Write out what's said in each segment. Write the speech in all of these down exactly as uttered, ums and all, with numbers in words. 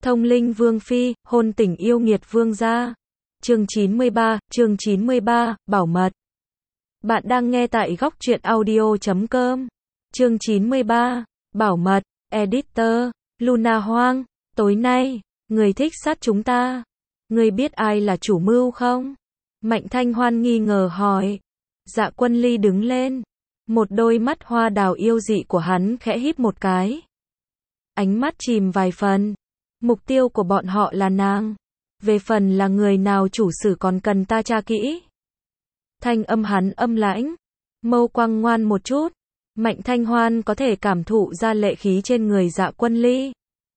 Thông linh vương phi, hôn tình yêu nghiệt vương gia. Chương chín mươi ba, chương chín mươi ba, bảo mật. Bạn đang nghe tại góc truyện audio chấm com. Chương chín mươi ba, bảo mật, editor, Luna Hoang, tối nay, người thích sát chúng ta. Người biết ai là chủ mưu không? Mạnh Thanh Hoan nghi ngờ hỏi. Dạ Quân Ly đứng lên. Một đôi mắt hoa đào yêu dị của hắn khẽ híp một cái. Ánh mắt chìm vài phần. Mục tiêu của bọn họ là nàng. Về phần là người nào chủ sử còn cần ta tra kỹ. Thanh âm hắn âm lãnh. Mâu quang ngoan một chút. Mạnh Thanh Hoan có thể cảm thụ ra lệ khí trên người Dạ Quân Ly.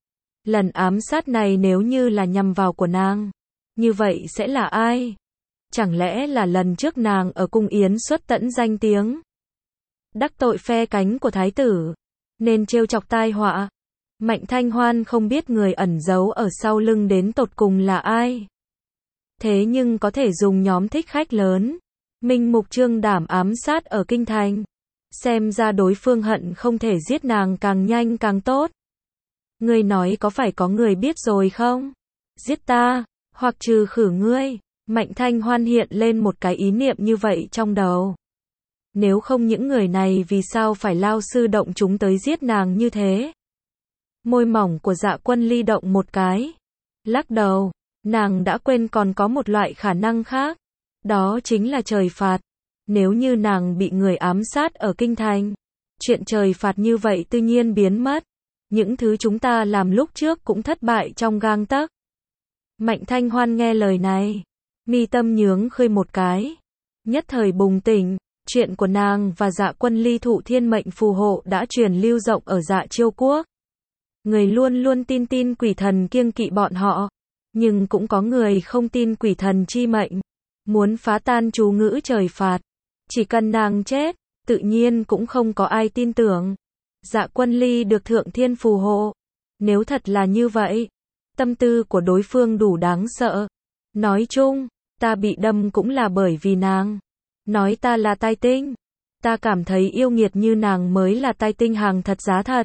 Lần ám sát này nếu như là nhằm vào của nàng, như vậy sẽ là ai? Chẳng lẽ là lần trước nàng ở cung yến xuất tẫn danh tiếng, đắc tội phe cánh của thái tử, nên trêu chọc tai họa? Mạnh Thanh Hoan không biết người ẩn giấu ở sau lưng đến tột cùng là ai. Thế nhưng có thể dùng nhóm thích khách lớn, minh mục trương đảm ám sát ở kinh thành. Xem ra đối phương hận không thể giết nàng càng nhanh càng tốt. Ngươi nói có phải có người biết rồi không? Giết ta, hoặc trừ khử ngươi. Mạnh Thanh Hoan hiện lên một cái ý niệm như vậy trong đầu. Nếu không những người này vì sao phải lao sư động chúng tới giết nàng như thế? Môi mỏng của Dạ Quân Ly động một cái. Lắc đầu, nàng đã quên còn có một loại khả năng khác. Đó chính là trời phạt. Nếu như nàng bị người ám sát ở kinh thành, chuyện trời phạt như vậy tự nhiên biến mất. Những thứ chúng ta làm lúc trước cũng thất bại trong gang tấc. Mạnh Thanh Hoan nghe lời này, mi tâm nhướng khơi một cái. Nhất thời bùng tỉnh, chuyện của nàng và Dạ Quân Ly thụ thiên mệnh phù hộ đã truyền lưu rộng ở Dạ Chiêu quốc. Người luôn luôn tin tin quỷ thần kiêng kỵ bọn họ, nhưng cũng có người không tin quỷ thần chi mệnh, muốn phá tan chú ngữ trời phạt. Chỉ cần nàng chết, tự nhiên cũng không có ai tin tưởng. Dạ Quân Ly được thượng thiên phù hộ. Nếu thật là như vậy, tâm tư của đối phương đủ đáng sợ. Nói chung, ta bị đâm cũng là bởi vì nàng. Nói ta là tai tinh. Ta cảm thấy yêu nghiệt như nàng mới là tai tinh hàng thật giá thật.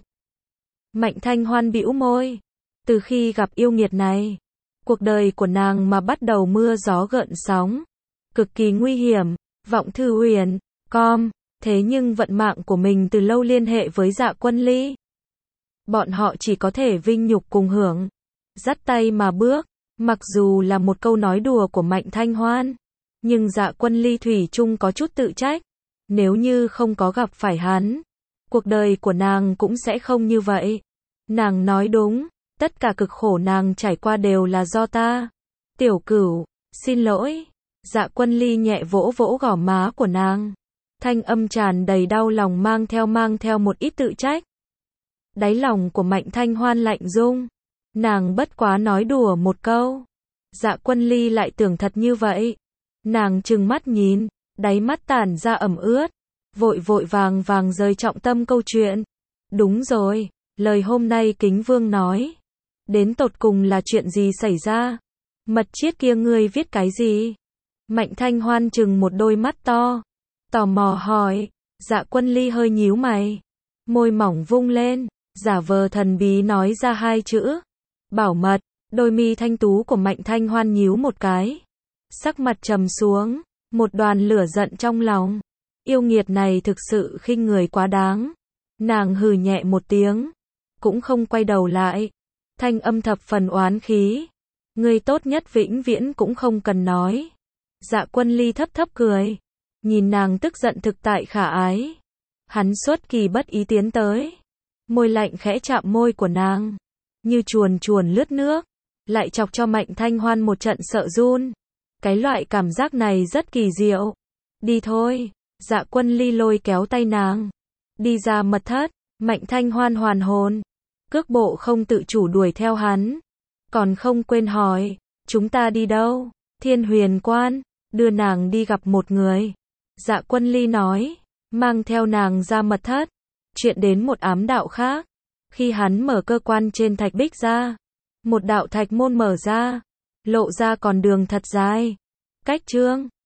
Mạnh Thanh Hoan bĩu môi. Từ khi gặp yêu nghiệt này, cuộc đời của nàng mà bắt đầu mưa gió gợn sóng. Cực kỳ nguy hiểm. Vọng thư huyền, com. Thế nhưng vận mạng của mình từ lâu liên hệ với Dạ Quân Ly. Bọn họ chỉ có thể vinh nhục cùng hưởng. Dắt tay mà bước. Mặc dù là một câu nói đùa của Mạnh Thanh Hoan, nhưng Dạ Quân Ly thủy chung có chút tự trách. Nếu như không có gặp phải hắn, cuộc đời của nàng cũng sẽ không như vậy. Nàng nói đúng, tất cả cực khổ nàng trải qua đều là do ta. Tiểu Cửu, xin lỗi. Dạ Quân Ly nhẹ vỗ vỗ gò má của nàng. Thanh âm tràn đầy đau lòng mang theo mang theo một ít tự trách. Đáy lòng của Mạnh Thanh Hoan lạnh rung. Nàng bất quá nói đùa một câu. Dạ Quân Ly lại tưởng thật như vậy. Nàng trừng mắt nhìn, đáy mắt tản ra ẩm ướt. Vội vội vàng vàng rời trọng tâm câu chuyện. Đúng rồi, lời hôm nay Kính Vương nói. Đến tột cùng là chuyện gì xảy ra? Mật chiết kia ngươi viết cái gì? Mạnh Thanh Hoan trừng một đôi mắt to. Tò mò hỏi. Dạ Quân Ly hơi nhíu mày. Môi mỏng vung lên. Giả vờ thần bí nói ra hai chữ. Bảo mật. Đôi mi thanh tú của Mạnh Thanh Hoan nhíu một cái. Sắc mặt trầm xuống. Một đoàn lửa giận trong lòng. Yêu nghiệt này thực sự khinh người quá đáng. Nàng hừ nhẹ một tiếng. Cũng không quay đầu lại. Thanh âm thập phần oán khí. Người tốt nhất vĩnh viễn cũng không cần nói. Dạ Quân Ly thấp thấp cười. Nhìn nàng tức giận thực tại khả ái. Hắn xuất kỳ bất ý tiến tới. Môi lạnh khẽ chạm môi của nàng. Như chuồn chuồn lướt nước. Lại chọc cho Mạnh Thanh Hoan một trận sợ run. Cái loại cảm giác này rất kỳ diệu. Đi thôi. Dạ Quân Ly lôi kéo tay nàng. Đi ra mật thất. Mạnh Thanh Hoan hoàn hồn. Cước bộ không tự chủ đuổi theo hắn. Còn không quên hỏi. Chúng ta đi đâu? Thiên Huyền Quan. Đưa nàng đi gặp một người. Dạ Quân Ly nói. Mang theo nàng ra mật thất. Chuyện đến một ám đạo khác. Khi hắn mở cơ quan trên thạch bích ra. Một đạo thạch môn mở ra. Lộ ra còn đường thật dài. Cách chương.